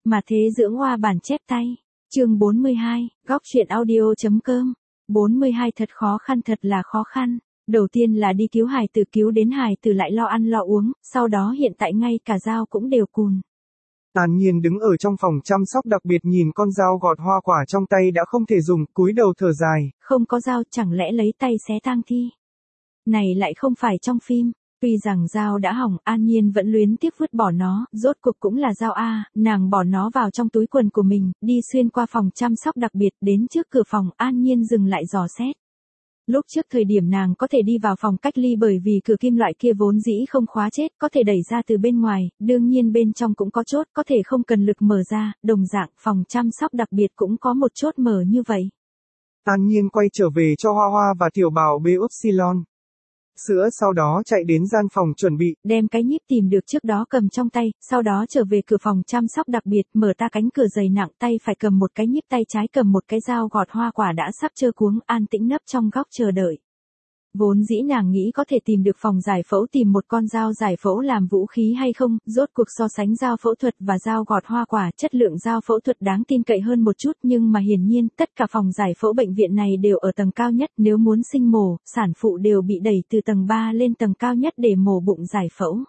Mà thế dưỡng hoa bản chép tay. Chương 42, góc truyện audio.com. 42 thật khó khăn, thật là khó khăn. Đầu tiên là đi cứu hài tử, cứu đến hài tử lại lo ăn lo uống, sau đó hiện tại ngay cả dao cũng đều cùn. An Nhiên đứng ở trong phòng chăm sóc đặc biệt nhìn con dao gọt hoa quả trong tay đã không thể dùng, cúi đầu thở dài. Không có dao chẳng lẽ lấy tay xé tang thi? Này lại không phải trong phim. Tuy rằng dao đã hỏng, An Nhiên vẫn luyến tiếc vứt bỏ nó, rốt cuộc cũng là dao a, nàng bỏ nó vào trong túi quần của mình, đi xuyên qua phòng chăm sóc đặc biệt, đến trước cửa phòng, An Nhiên dừng lại dò xét. Lúc trước thời điểm nàng có thể đi vào phòng cách ly bởi vì cửa kim loại kia vốn dĩ không khóa chết, có thể đẩy ra từ bên ngoài, đương nhiên bên trong cũng có chốt, có thể không cần lực mở ra, đồng dạng, phòng chăm sóc đặc biệt cũng có một chốt mở như vậy. An Nhiên quay trở về cho Hoa Hoa và Tiểu Bảo bê Upsilon sữa, sau đó chạy đến gian phòng chuẩn bị, đem cái nhíp tìm được trước đó cầm trong tay, sau đó trở về cửa phòng chăm sóc đặc biệt, mở ta cánh cửa dày nặng, tay phải cầm một cái nhíp, tay trái cầm một cái dao gọt hoa quả đã sắp trơ cuống, an tĩnh nấp trong góc chờ đợi. Vốn dĩ nàng nghĩ có thể tìm được phòng giải phẫu tìm một con dao giải phẫu làm vũ khí hay không, rốt cuộc so sánh dao phẫu thuật và dao gọt hoa quả, chất lượng dao phẫu thuật đáng tin cậy hơn một chút, nhưng mà hiển nhiên, tất cả phòng giải phẫu bệnh viện này đều ở tầng cao nhất, nếu muốn sinh mổ, sản phụ đều bị đẩy từ tầng 3 lên tầng cao nhất để mổ bụng giải phẫu.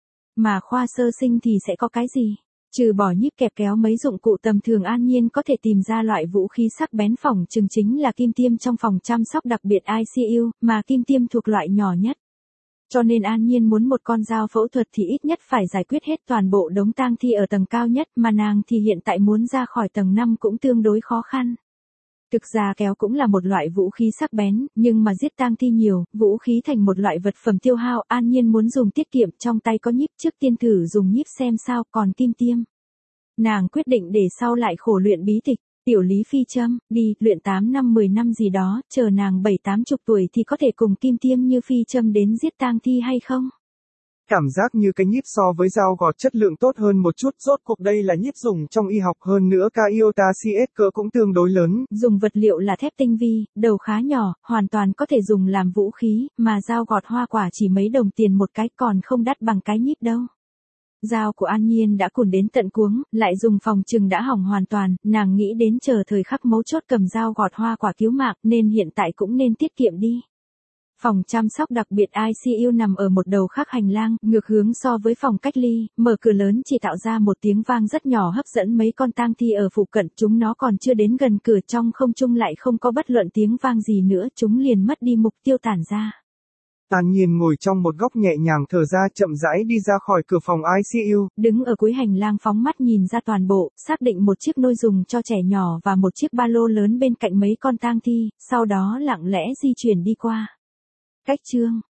Mà khoa sơ sinh thì sẽ có cái gì? Trừ bỏ nhíp kẹp kéo mấy dụng cụ tầm thường, An Nhiên có thể tìm ra loại vũ khí sắc bén phỏng chừng chính là kim tiêm trong phòng chăm sóc đặc biệt ICU, mà kim tiêm thuộc loại nhỏ nhất. Cho nên An Nhiên muốn một con dao phẫu thuật thì ít nhất phải giải quyết hết toàn bộ đống tang thi ở tầng cao nhất, mà nàng thì hiện tại muốn ra khỏi tầng 5 cũng tương đối khó khăn. Thực ra kéo cũng là một loại vũ khí sắc bén, nhưng mà giết tang thi nhiều, vũ khí thành một loại vật phẩm tiêu hao, An Nhiên muốn dùng tiết kiệm, trong tay có nhíp, trước tiên thử dùng nhíp xem sao, còn kim tiêm. Nàng quyết định để sau lại khổ luyện bí tịch, tiểu lý phi châm, đi, luyện 8 năm 10 năm gì đó, chờ nàng 7-80 tuổi thì có thể cùng kim tiêm như phi châm đến giết tang thi hay không? Cảm giác như cái nhíp so với dao gọt chất lượng tốt hơn một chút, rốt cuộc đây là nhíp dùng trong y học, hơn nữa ca iota CS cỡ cũng tương đối lớn. Dùng vật liệu là thép tinh vi, đầu khá nhỏ, hoàn toàn có thể dùng làm vũ khí, mà dao gọt hoa quả chỉ mấy đồng tiền một cái, còn không đắt bằng cái nhíp đâu. Dao của An Nhiên đã cùn đến tận cuống, lại dùng phòng chừng đã hỏng hoàn toàn, nàng nghĩ đến chờ thời khắc mấu chốt cầm dao gọt hoa quả cứu mạng, nên hiện tại cũng nên tiết kiệm đi. Phòng chăm sóc đặc biệt ICU nằm ở một đầu khác hành lang, ngược hướng so với phòng cách ly, mở cửa lớn chỉ tạo ra một tiếng vang rất nhỏ hấp dẫn mấy con tang thi ở phụ cận, chúng nó còn chưa đến gần cửa, trong không trung lại không có bất luận tiếng vang gì nữa, chúng liền mất đi mục tiêu tản ra. An Nhiên ngồi trong một góc nhẹ nhàng thở ra, chậm rãi đi ra khỏi cửa phòng ICU. Đứng ở cuối hành lang phóng mắt nhìn ra toàn bộ, xác định một chiếc nôi dùng cho trẻ nhỏ và một chiếc ba lô lớn bên cạnh mấy con tang thi, sau đó lặng lẽ di chuyển đi qua. Cách chương